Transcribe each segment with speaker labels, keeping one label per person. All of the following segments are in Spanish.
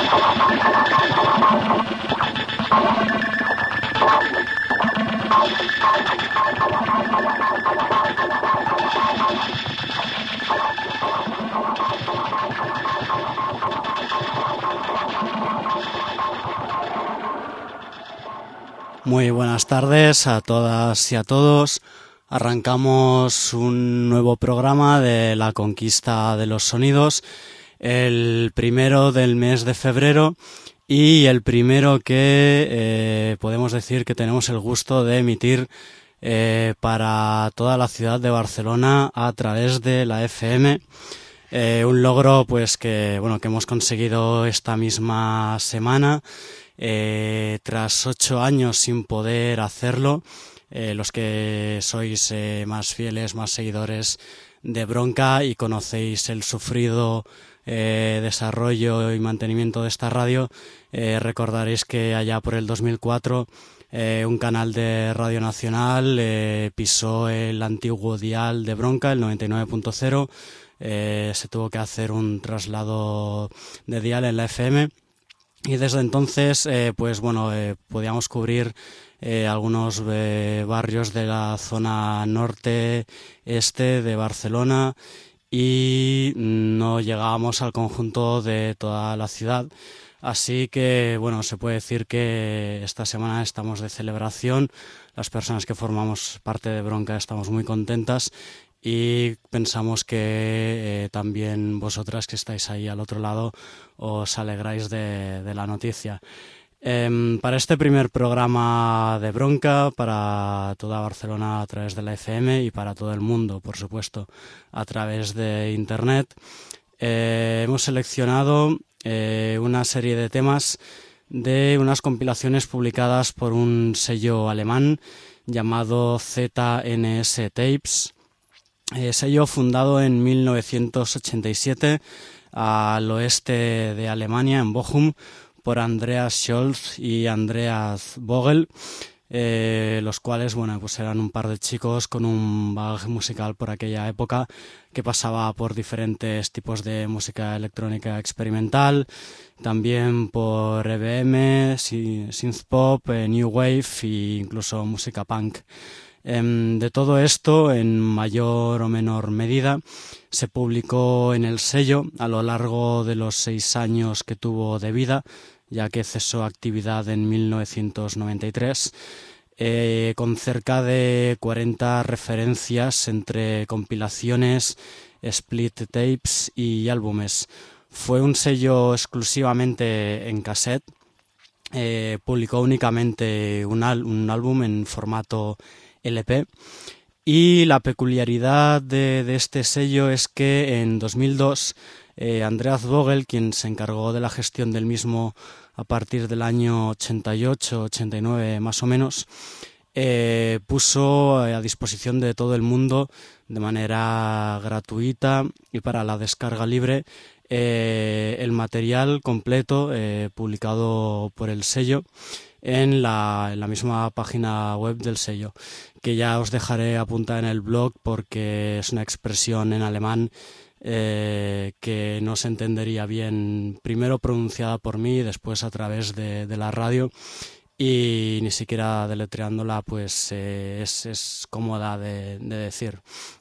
Speaker 1: Muy buenas tardes a todas y a todos. Arrancamos un nuevo programa de La Conquista de los Sonidos, el primero del mes de febrero y el primero que podemos decir que tenemos el gusto de emitir para toda la ciudad de Barcelona a través de la FM. Un logro pues que hemos conseguido esta misma semana. Tras 8 años sin poder hacerlo, los que sois más fieles, más seguidores de Bronca y conocéis el sufrido desarrollo y mantenimiento de esta radio, recordaréis que allá por el 2004 un canal de Radio Nacional pisó el antiguo dial de Bronca, el 99.0. Se tuvo que hacer un traslado de dial en la FM. Y desde entonces, podíamos cubrir algunos barrios de la zona norte-este de Barcelona y no llegábamos al conjunto de toda la ciudad. Así que, se puede decir que esta semana estamos de celebración. Las personas que formamos parte de Bronca estamos muy contentas y pensamos que también vosotras que estáis ahí al otro lado os alegráis de la noticia. Para este primer programa de Bronca, para toda Barcelona a través de la FM y para todo el mundo, por supuesto, a través de Internet, hemos seleccionado una serie de temas de unas compilaciones publicadas por un sello alemán llamado ZNS Tapes. Sello fundado en 1987 al oeste de Alemania, en Bochum, por Andreas Scholz y Andreas Vogel, los cuales eran un par de chicos con un bagaje musical por aquella época que pasaba por diferentes tipos de música electrónica experimental, también por EBM, synthpop, new wave e incluso música punk. De todo esto, en mayor o menor medida, se publicó en el sello a lo largo de los 6 años que tuvo de vida, ya que cesó actividad en 1993, con cerca de 40 referencias entre compilaciones, split tapes y álbumes. Fue un sello exclusivamente en cassette. Publicó únicamente un álbum en formato LP, y la peculiaridad de este sello es que en 2002 Andreas Vogel, quien se encargó de la gestión del mismo a partir del año 88-89 más o menos, puso a disposición de todo el mundo de manera gratuita y para la descarga libre el material completo publicado por el sello en la misma página web del sello, que ya os dejaré apuntada en el blog porque es una expresión en alemán que no se entendería bien, primero pronunciada por mí y después a través de la radio, y ni siquiera deletreándola pues es cómoda de decir.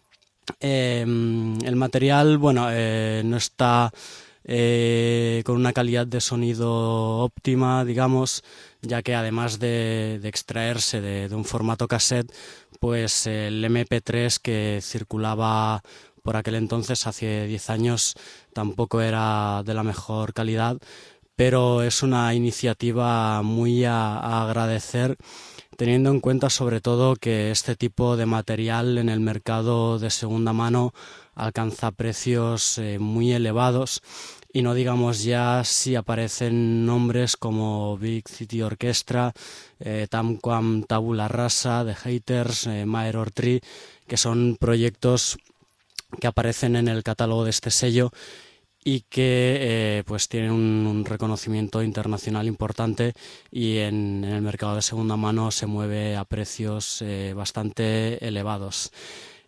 Speaker 1: El material no está con una calidad de sonido óptima, digamos, ya que además de extraerse de un formato cassette, pues el MP3 que circulaba por aquel entonces, hace 10 años, tampoco era de la mejor calidad, pero es una iniciativa muy a agradecer, teniendo en cuenta sobre todo que este tipo de material en el mercado de segunda mano alcanza precios muy elevados, y no digamos ya si aparecen nombres como Big City Orchestra, Tamquam Tabula Rasa, The Haters, Maeror Tree, que son proyectos que aparecen en el catálogo de este sello y que pues tienen un reconocimiento internacional importante, y en el mercado de segunda mano se mueve a precios bastante elevados.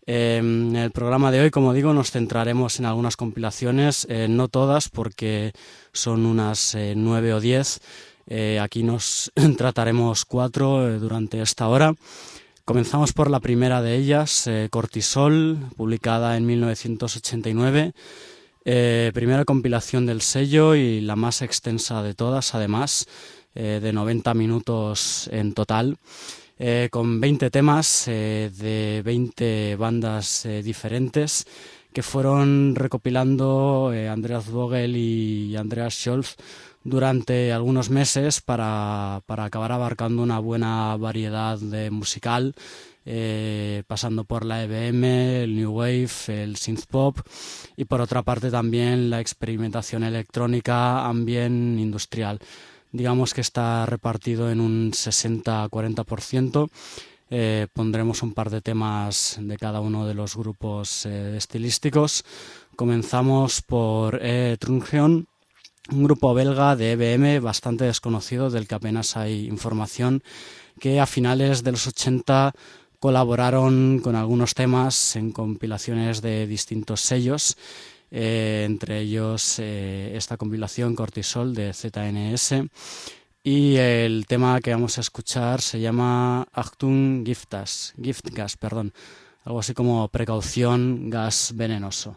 Speaker 1: En el programa de hoy, como digo, nos centraremos en algunas compilaciones, no todas porque son unas 9 o 10. Aquí nos trataremos 4 durante esta hora. Comenzamos por la primera de ellas, Cortisol, publicada en 1989. Primera compilación del sello y la más extensa de todas, además, de 90 minutos en total. Con 20 temas de 20 bandas diferentes que fueron recopilando Andreas Vogel y Andreas Scholz durante algunos meses para acabar abarcando una buena variedad musical, pasando por la EBM, el New Wave, el Synth Pop y por otra parte también la experimentación electrónica, ambient, industrial. Digamos que está repartido en un 60-40%. Pondremos un par de temas de cada uno de los grupos estilísticos. Comenzamos por Trungeon, un grupo belga de EBM bastante desconocido, del que apenas hay información, que a finales de los 80 colaboraron con algunos temas en compilaciones de distintos sellos. Entre ellos esta compilación Cortisol de ZNS, y el tema que vamos a escuchar se llama Achtung Giftgas, algo así como precaución, gas venenoso.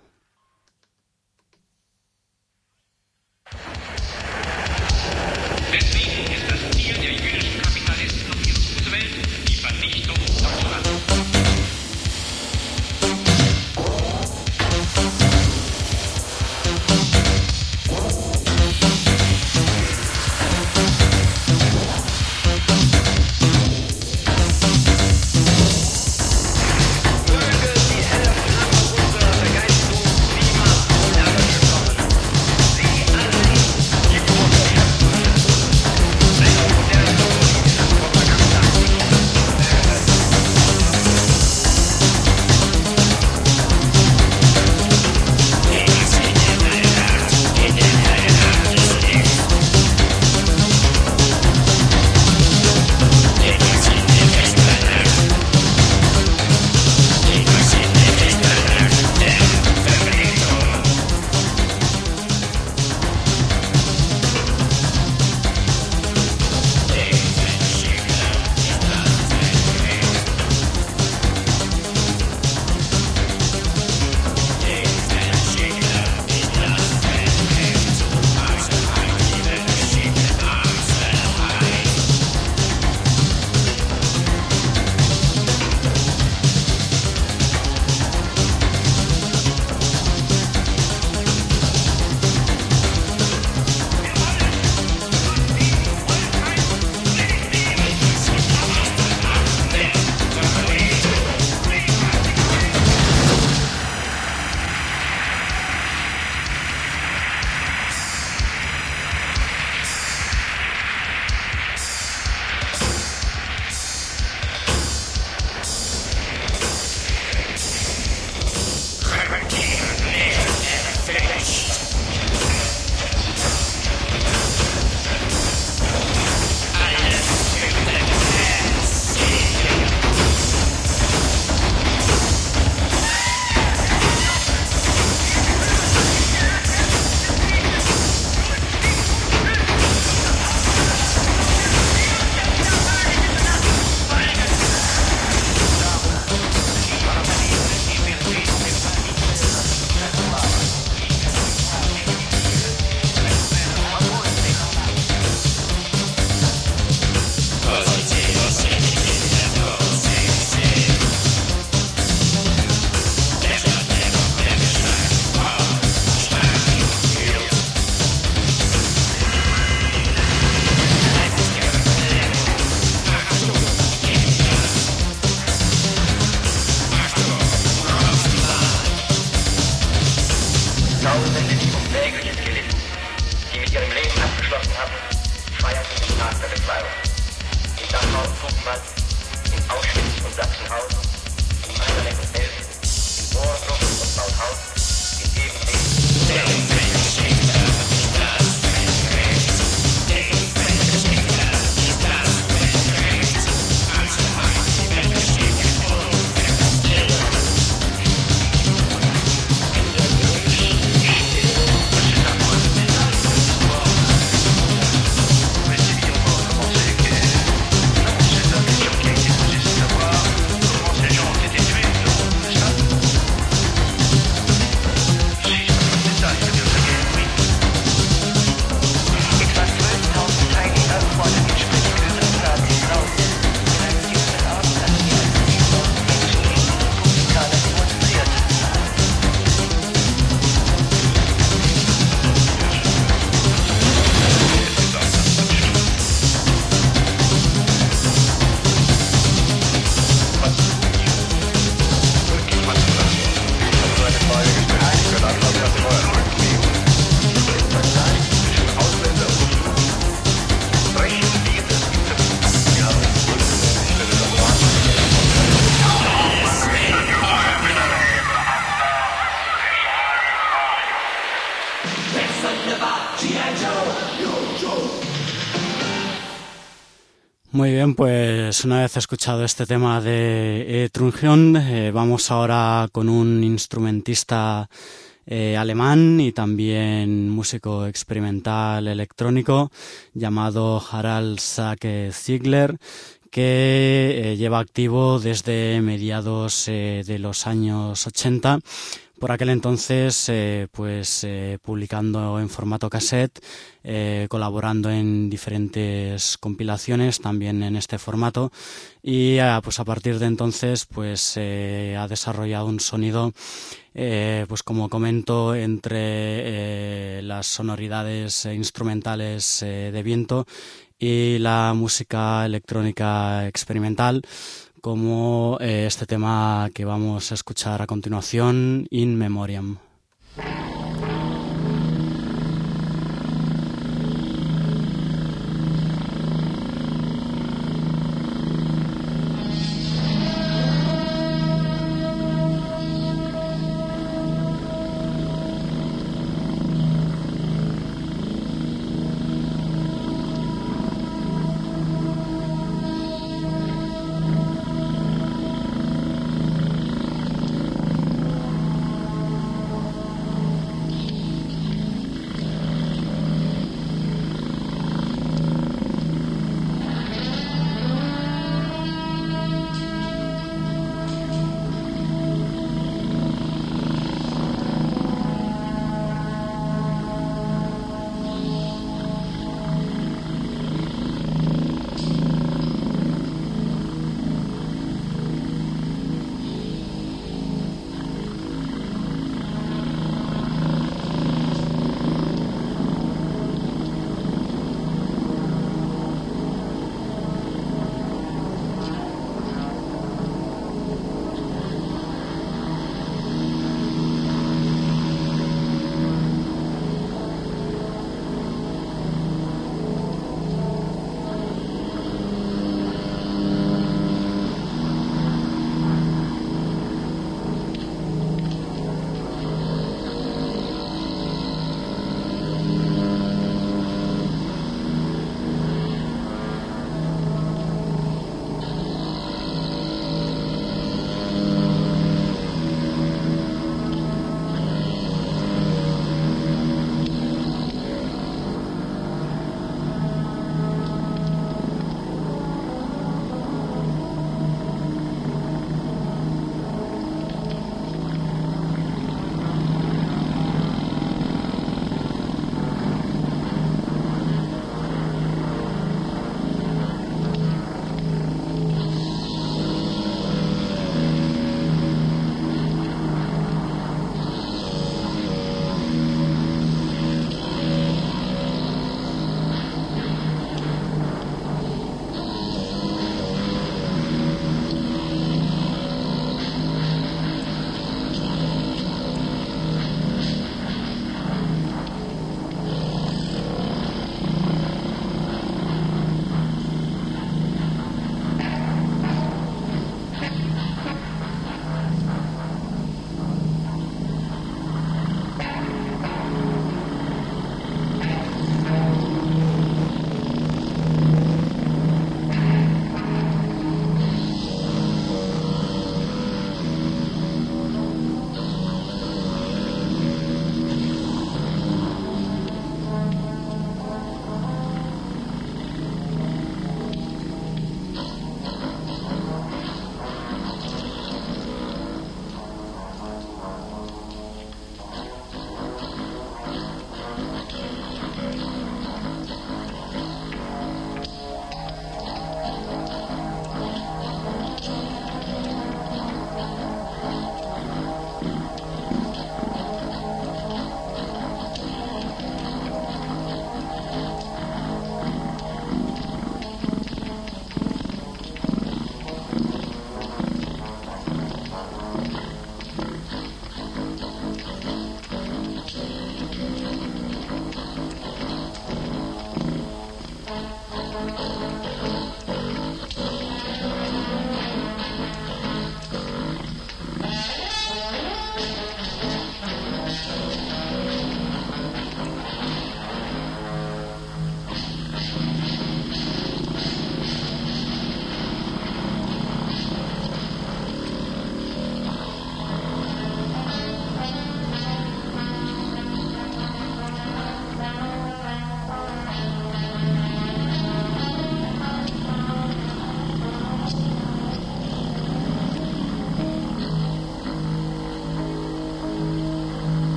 Speaker 1: Muy bien, pues una vez escuchado este tema de Trungion, vamos ahora con un instrumentista alemán y también músico experimental electrónico llamado Harald Sake Ziegler, que lleva activo desde mediados de los años 80. Por aquel entonces, publicando en formato cassette, colaborando en diferentes compilaciones, también en este formato, y pues a partir de entonces, ha desarrollado un sonido, como comento, entre las sonoridades instrumentales de viento y la música electrónica experimental, como este tema que vamos a escuchar a continuación, In Memoriam.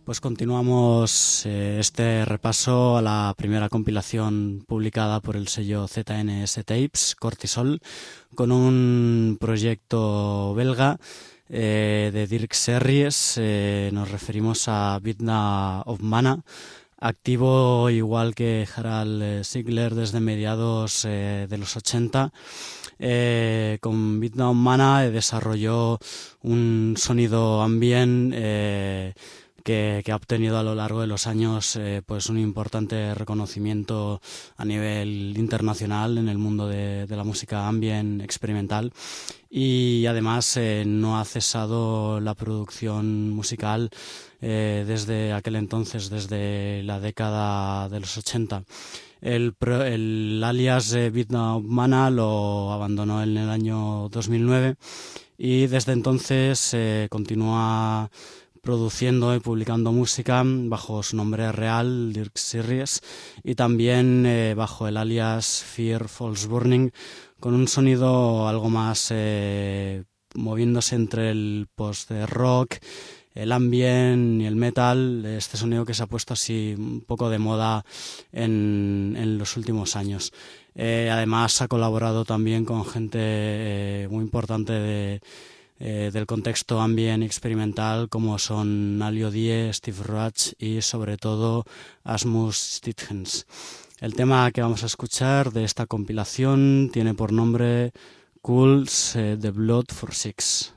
Speaker 1: Pues continuamos este repaso a la primera compilación publicada por el sello ZNS Tapes, Cortisol, con un proyecto belga de Dirk Serries. Nos referimos a Vidna of Mana, activo igual que Harald Ziegler desde mediados de los 80. Con Vidna of Mana desarrolló un sonido ambient que ha obtenido a lo largo de los años pues un importante reconocimiento a nivel internacional en el mundo de la música ambient experimental, y además no ha cesado la producción musical desde aquel entonces, desde la década de los 80. El alias Vidna of Mana lo abandonó en el año 2009 y desde entonces continúa produciendo y publicando música bajo su nombre real, Dirk Serries, y también bajo el alias Fear Falls Burning, con un sonido algo más moviéndose entre el post-rock, el ambient y el metal, este sonido que se ha puesto así un poco de moda en los últimos años. Además ha colaborado también con gente muy importante del contexto ambient experimental, como son Alio Die, Steve Roach y sobre todo Asmus Stithens. El tema que vamos a escuchar de esta compilación tiene por nombre Cools The Blood for Six.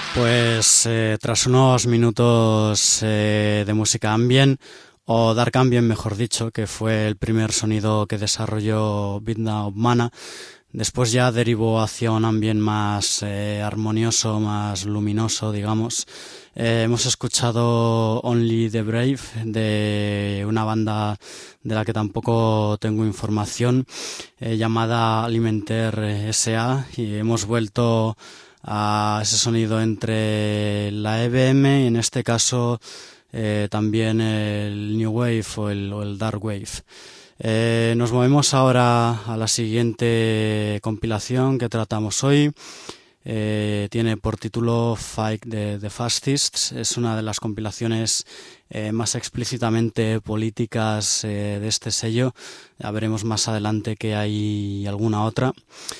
Speaker 1: Pues tras unos minutos de música ambient, o dark ambient mejor dicho, que fue el primer sonido que desarrolló Vidna Obmana, después ya derivó hacia un ambient más armonioso, más luminoso, digamos. Hemos escuchado Only the Brave, de una banda de la que tampoco tengo información, llamada Alimentaire S.A., y hemos vuelto a ese sonido entre la EBM y en este caso también el New Wave o el Dark Wave. Nos movemos ahora a la siguiente compilación que tratamos hoy. Tiene por título Fight the Fascists. Es una de las compilaciones más explícitamente políticas de este sello. Ya veremos más adelante que hay alguna otra.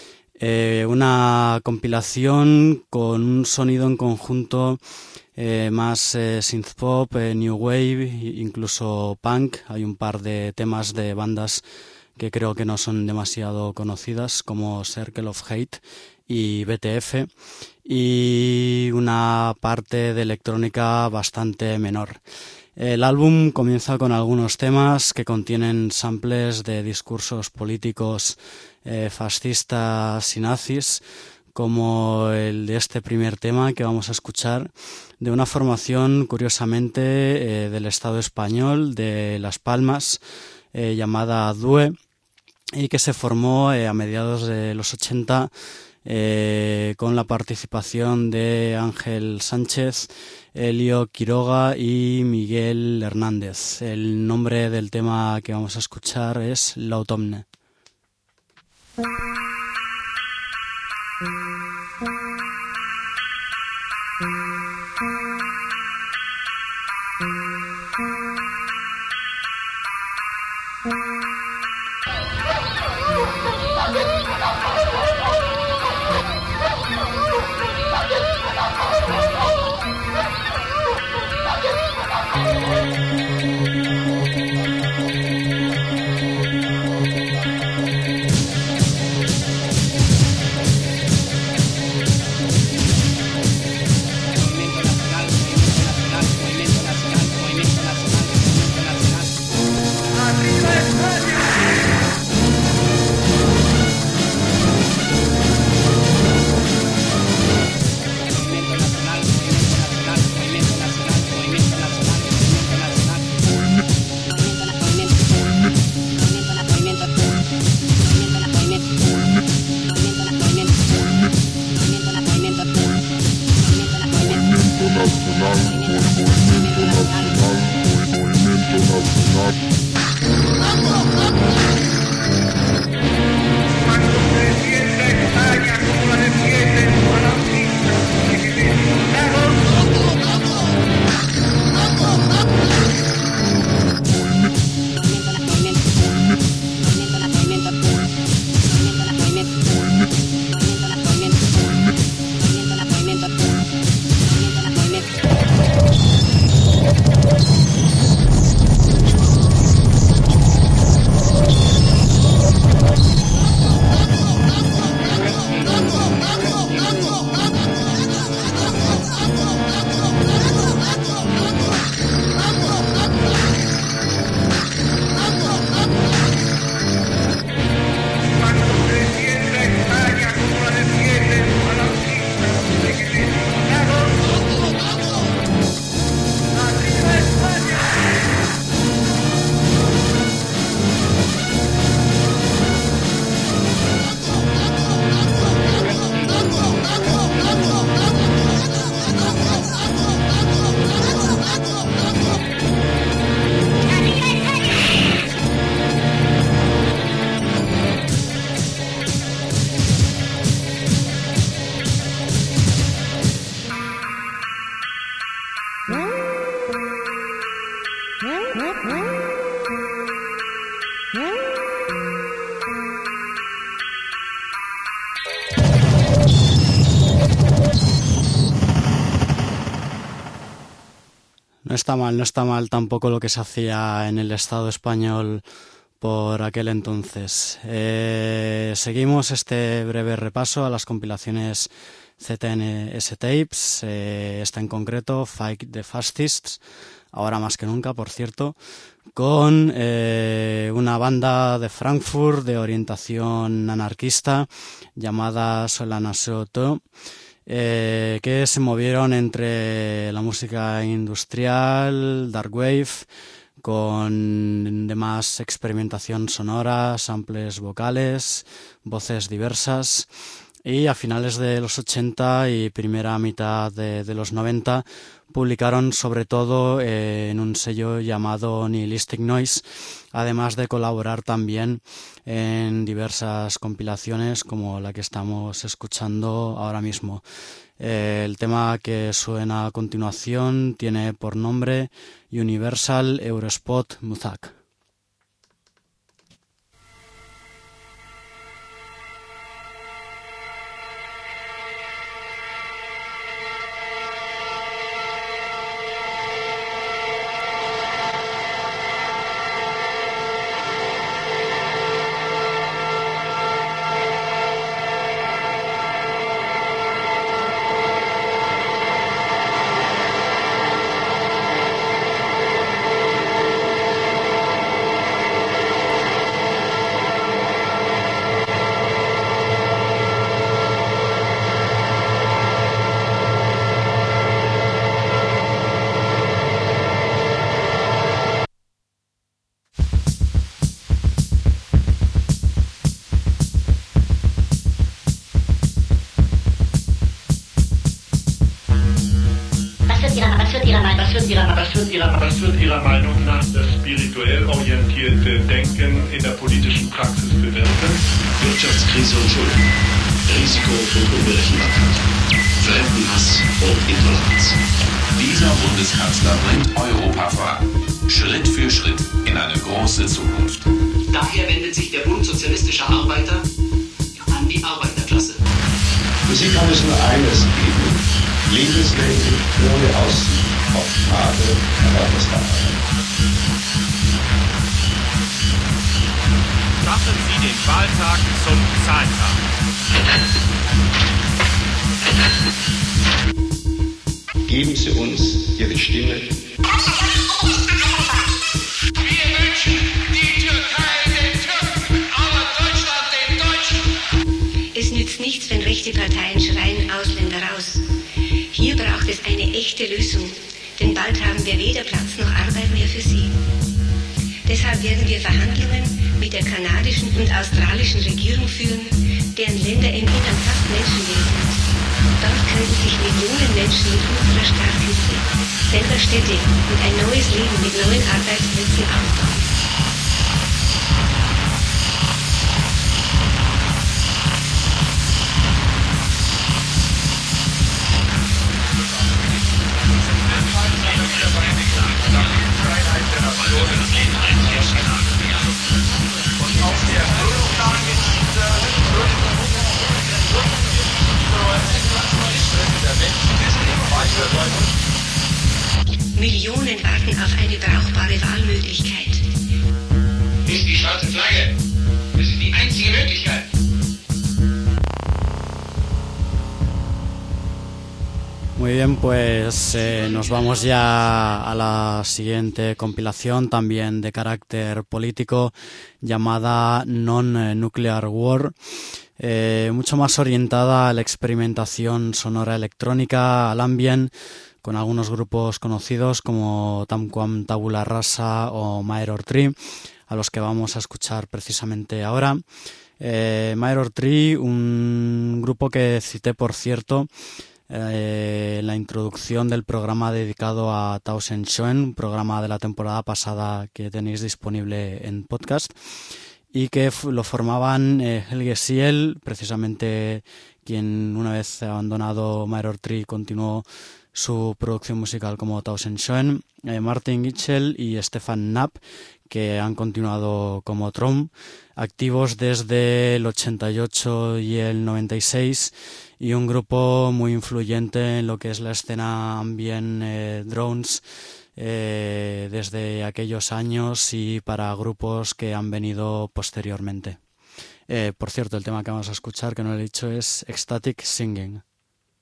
Speaker 1: Una compilación con un sonido en conjunto más synthpop, new wave, incluso punk. Hay un par de temas de bandas que creo que no son demasiado conocidas, como Circle of Hate y BTF, y una parte de electrónica bastante menor. El álbum comienza con algunos temas que contienen samples de discursos políticos fascistas y nazis, como el de este primer tema que vamos a escuchar, de una formación curiosamente del Estado español, de Las Palmas, llamada DUE, y que se formó a mediados de los 80 con la participación de Ángel Sánchez, Elio Quiroga y Miguel Hernández. El nombre del tema que vamos a escuchar es L'Automne. No está mal tampoco lo que se hacía en el Estado español por aquel entonces. Seguimos este breve repaso a las compilaciones ZNS Tapes, esta en concreto, Fight the Fascists, ahora más que nunca, por cierto, con una banda de Frankfurt de orientación anarquista llamada Solana Soto, que se movieron entre la música industrial, dark wave, con demás experimentación sonora, samples vocales, voces diversas, y a finales de los 80 y primera mitad de los 90 publicaron sobre todo en un sello llamado Nihilistic Noise, además de colaborar también en diversas compilaciones como la que estamos escuchando ahora mismo. El tema que suena a continuación tiene por nombre Universal Eurospot Muzak.
Speaker 2: Was wird Ihrer Meinung nach das spirituell orientierte Denken in der politischen Praxis bewirken?
Speaker 3: Wirtschaftskrise und Schulden, Risiko und Unberechenbarkeit, Fremdenhass und Intoleranz. Dieser Bundeskanzler bringt Europa voran, Schritt für Schritt in eine große Zukunft.
Speaker 4: Daher wendet sich der Bund sozialistischer Arbeiter an die Arbeiterklasse.
Speaker 3: Für sie kann es nur eines geben: Lebenslänge ohne Aussicht auf Tage Erwerbungsfreiheit.
Speaker 5: Machen Sie den Wahltag zum Zahltag.
Speaker 3: Geben Sie uns Ihre Stimme.
Speaker 6: Wir wünschen die Türkei den Türken, aber Deutschland den Deutschen.
Speaker 7: Es nützt nichts, wenn rechte Parteien schreien Ausländer raus. Hier braucht es eine echte Lösung, denn bald haben wir weder Platz noch Arbeit mehr für sie. Deshalb werden wir Verhandlungen mit der kanadischen und australischen Regierung führen, deren Länder im Innern fast menschenleer sind. Dort könnten sich Millionen Menschen mit unserer Starthilfe selber Städte und ein neues Leben mit neuen Arbeitsplätzen aufbauen. Millionen warten auf eine brauchbare Wahlmöglichkeit.
Speaker 6: Ist die schwarze Flagge. Das ist die einzige Möglichkeit.
Speaker 1: Muy bien, pues nos vamos ya a la siguiente compilación, también de carácter político, llamada Non-Nuclear War, mucho más orientada a la experimentación sonora electrónica, al ambient, con algunos grupos conocidos como Tamquam Tabula Rasa o Mirror Tree, a los que vamos a escuchar precisamente ahora. Mirror Tree, un grupo que cité, por cierto, la introducción del programa dedicado a Taosen Shoen, un programa de la temporada pasada que tenéis disponible en podcast, y que lo formaban Helge Siel, precisamente quien una vez abandonado Mirror Tree continuó su producción musical como Taosen Shoen, Martin Gitschel y Stefan Knapp, que han continuado como Trom, activos desde el 88 y el 96, y un grupo muy influyente en lo que es la escena ambient drones desde aquellos años y para grupos que han venido posteriormente. Por cierto, el tema que vamos a escuchar, que no he dicho, es Ecstatic Singing.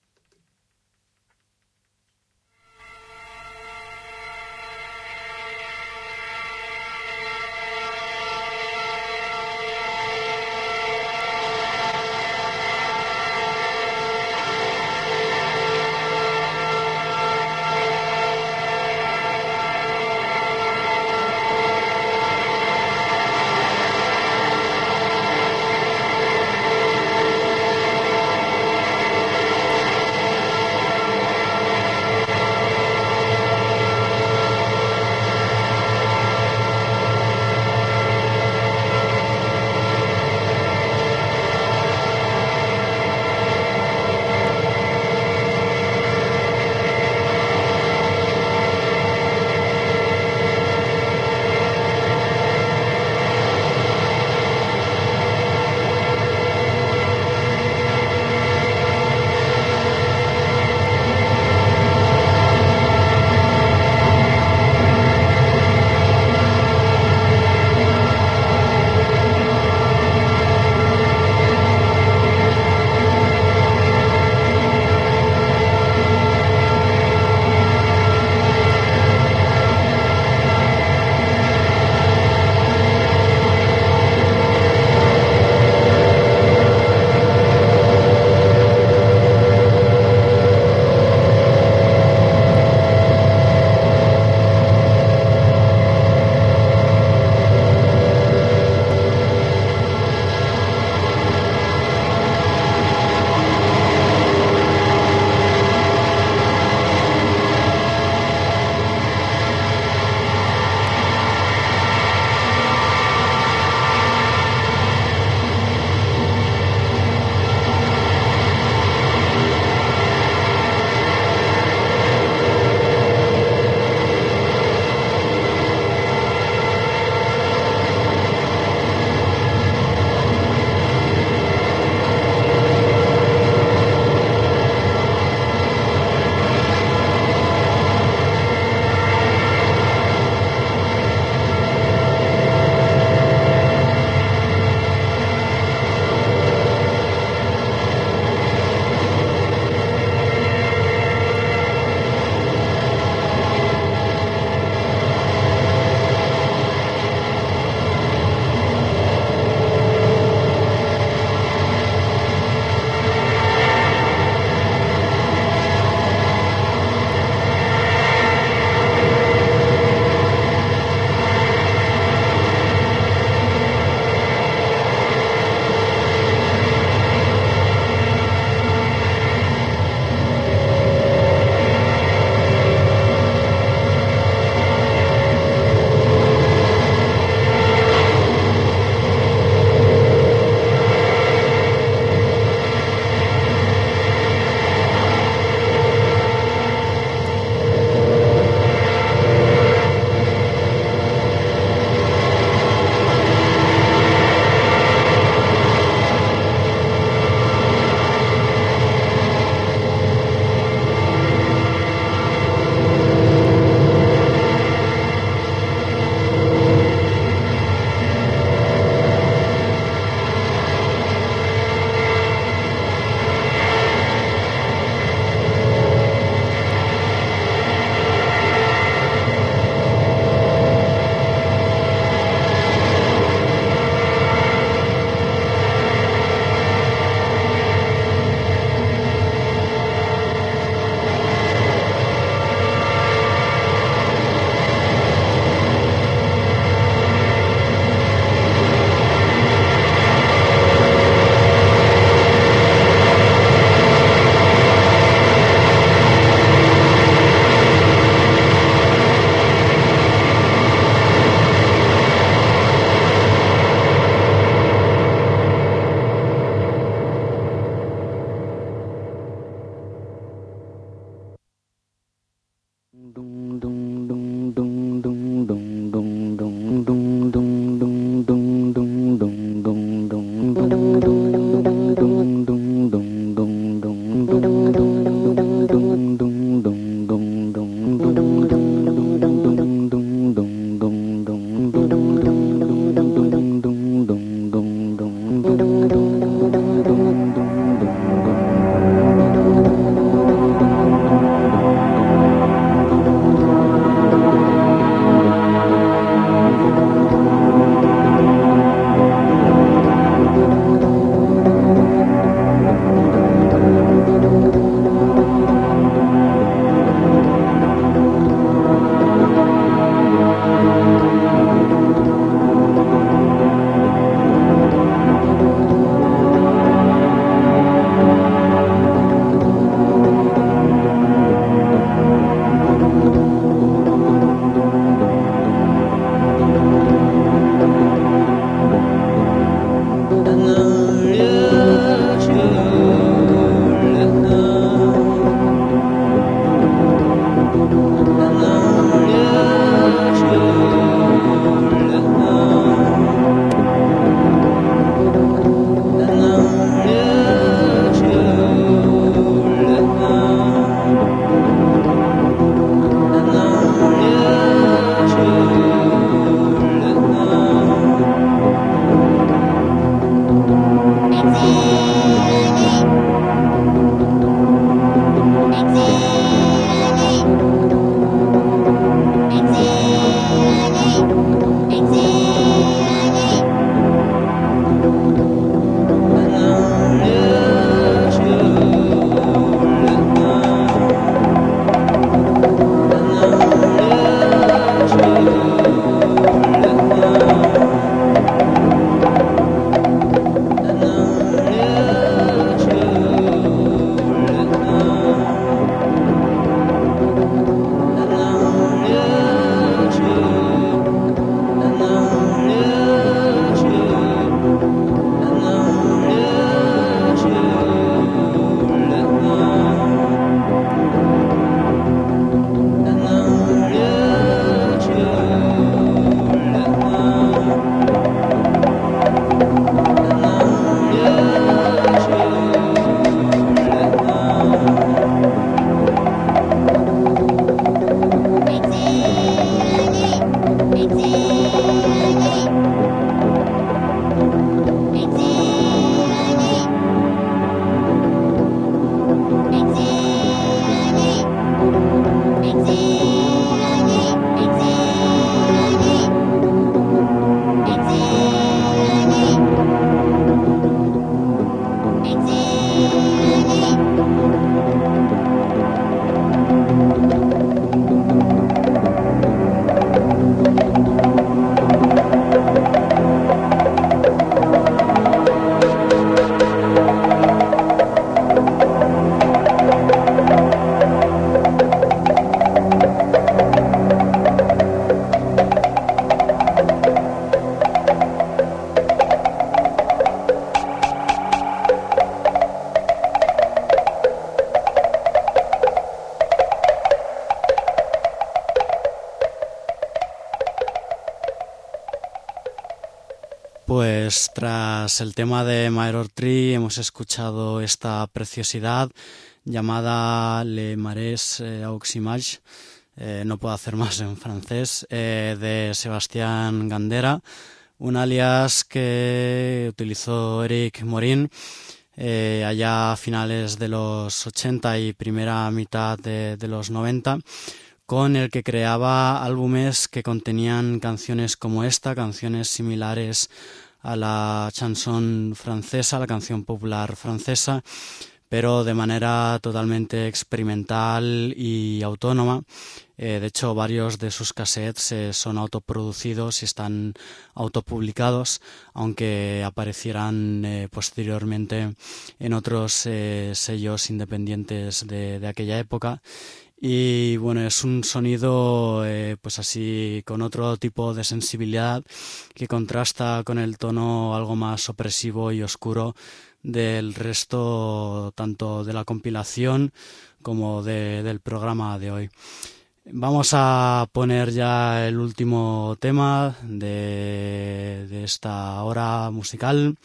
Speaker 1: Pues tras el tema de Mirror Tree hemos escuchado esta preciosidad llamada Le Marais aux Images, no puedo hacer más en francés, de Sebastián Gandera, un alias que utilizó Eric Morin allá a finales de los 80 y primera mitad de los 90, con el que creaba álbumes que contenían canciones como esta, canciones similares a la chanson francesa, la canción popular francesa, pero de manera totalmente experimental y autónoma. De hecho, varios de sus cassettes son autoproducidos y están autopublicados, aunque aparecieran posteriormente en otros sellos independientes de aquella época. Y bueno, es un sonido pues así con otro tipo de sensibilidad que contrasta con el tono algo más opresivo y oscuro del resto tanto de la compilación como del programa de hoy. Vamos a poner ya el último tema de esta hora musical,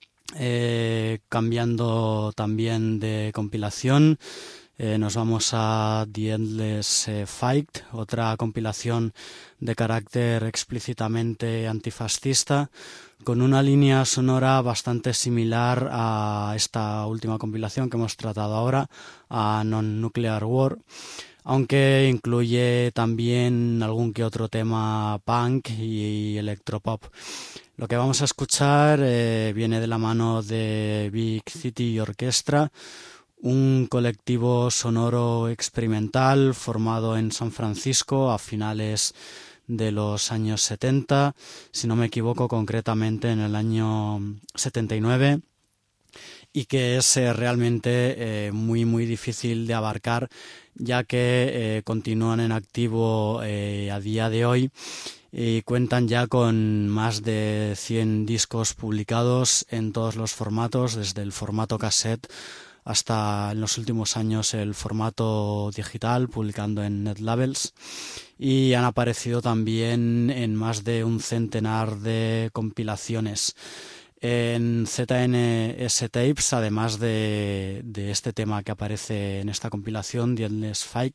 Speaker 1: cambiando también de compilación. Nos vamos a The Endless Fight, otra compilación de carácter explícitamente antifascista, con una línea sonora bastante similar a esta última compilación que hemos tratado ahora, a Non-Nuclear War, aunque incluye también algún que otro tema punk y electropop. Lo que vamos a escuchar viene de la mano de Big City Orchestra, un colectivo sonoro experimental formado en San Francisco a finales de los años 70, si no me equivoco concretamente en el año 79, y que es realmente muy difícil de abarcar, ya que continúan en activo a día de hoy y cuentan ya con más de 100 discos publicados en todos los formatos, desde el formato cassette hasta en los últimos años el formato digital, publicando en NetLabels, y han aparecido también en más de un centenar de compilaciones. En ZNS Tapes, además de este tema que aparece en esta compilación, The Endless Fight,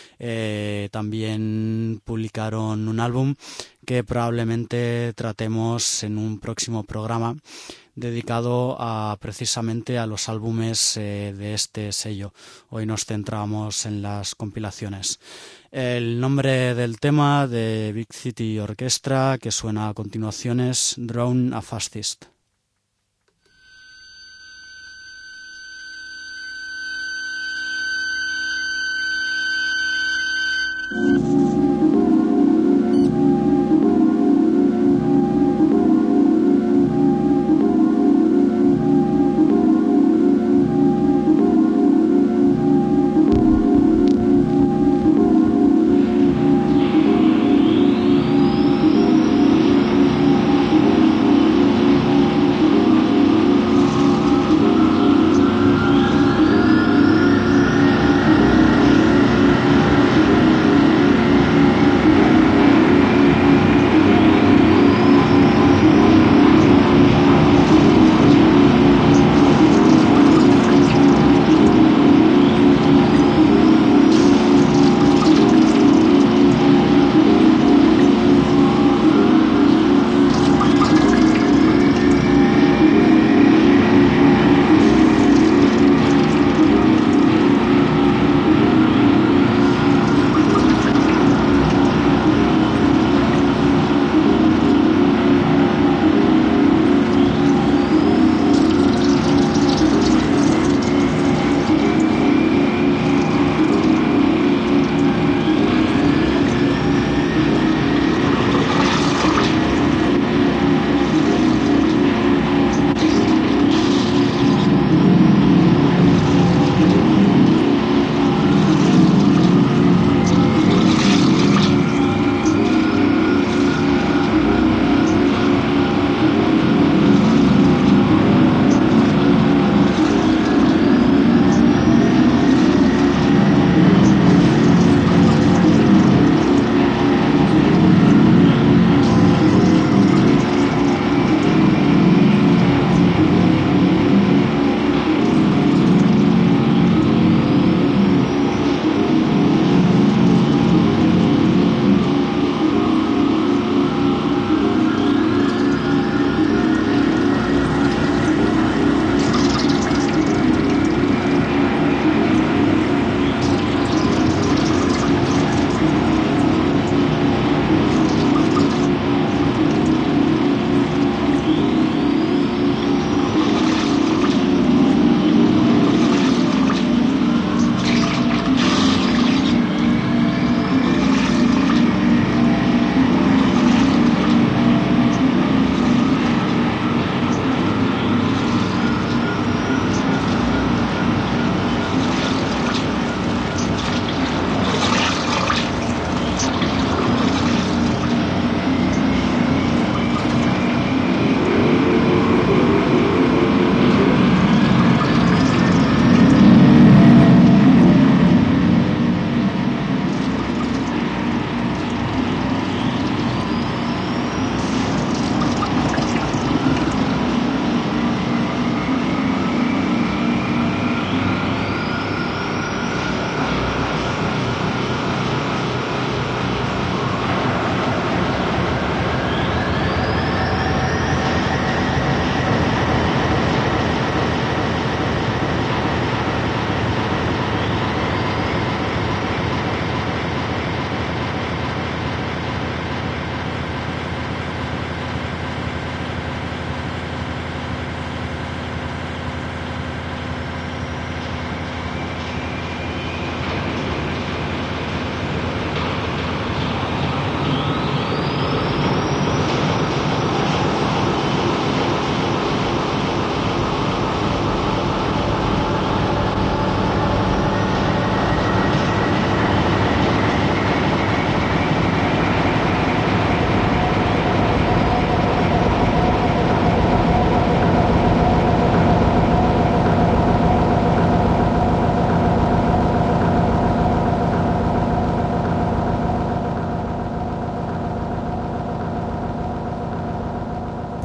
Speaker 1: también publicaron un álbum que probablemente tratemos en un próximo programa, dedicado precisamente a los álbumes de este sello. Hoy nos centramos en las compilaciones. El nombre del tema de Big City Orchestra que suena a continuación es Drone a Fascist.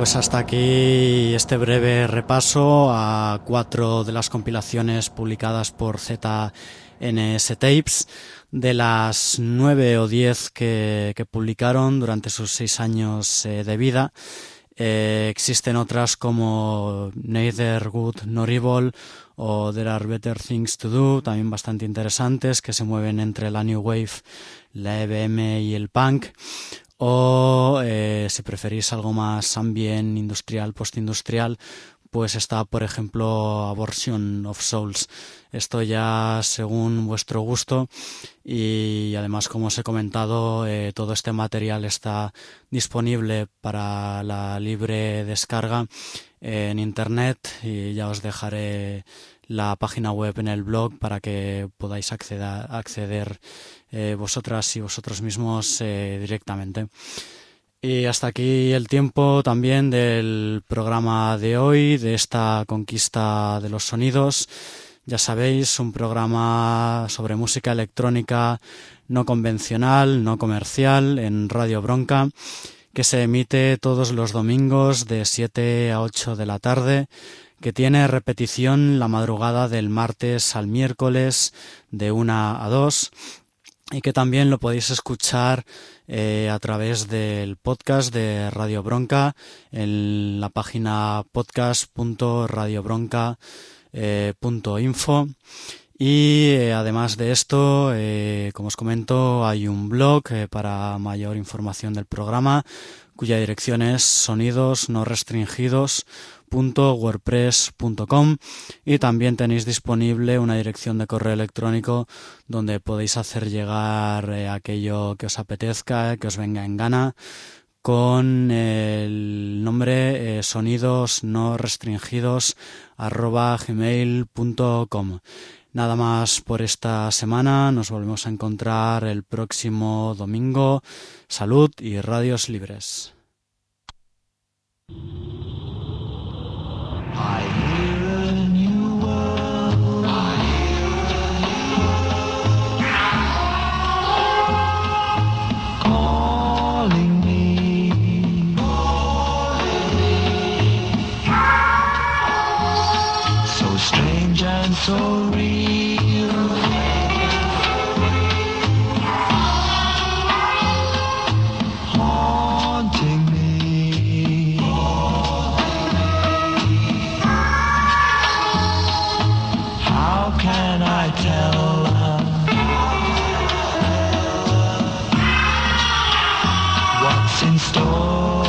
Speaker 1: pues hasta aquí este breve repaso a 4 de las compilaciones publicadas por ZNS Tapes. De las 9 o 10 que publicaron durante sus 6 años de vida, existen otras como Neither Good Nor Evil o There Are Better Things to Do, también bastante interesantes, que se mueven entre la New Wave, la EBM y el punk. O si preferís algo más ambient, industrial, postindustrial, pues está, por ejemplo, Abortion of Souls. Esto ya según vuestro gusto, y además, como os he comentado, todo este material está disponible para la libre descarga en internet, y ya os dejaré la página web en el blog para que podáis acceder vosotras y vosotros mismos directamente. Y hasta aquí el tiempo también del programa de hoy, de esta conquista de los sonidos. Ya sabéis, un programa sobre música electrónica no convencional, no comercial, en Radio Bronca, que se emite todos los domingos de 7 a 8 de la tarde, que tiene repetición la madrugada del martes al miércoles de 1 a 2, y que también lo podéis escuchar a través del podcast de Radio Bronca en la página podcast.radiobronca.info. Y además de esto, como os comento, hay un blog para mayor información del programa, cuya dirección es sonidosnorestringidos.wordpress.com, y también tenéis disponible una dirección de correo electrónico donde podéis hacer llegar aquello que os apetezca, que os venga en gana, con el nombre sonidosnorestringidos@gmail.com. Nada más por esta semana. Nos volvemos a encontrar el próximo domingo. Salud y radios libres.
Speaker 8: I hear a new world. Calling me. So strange and so real. Haunting me. How can I tell her what's in store?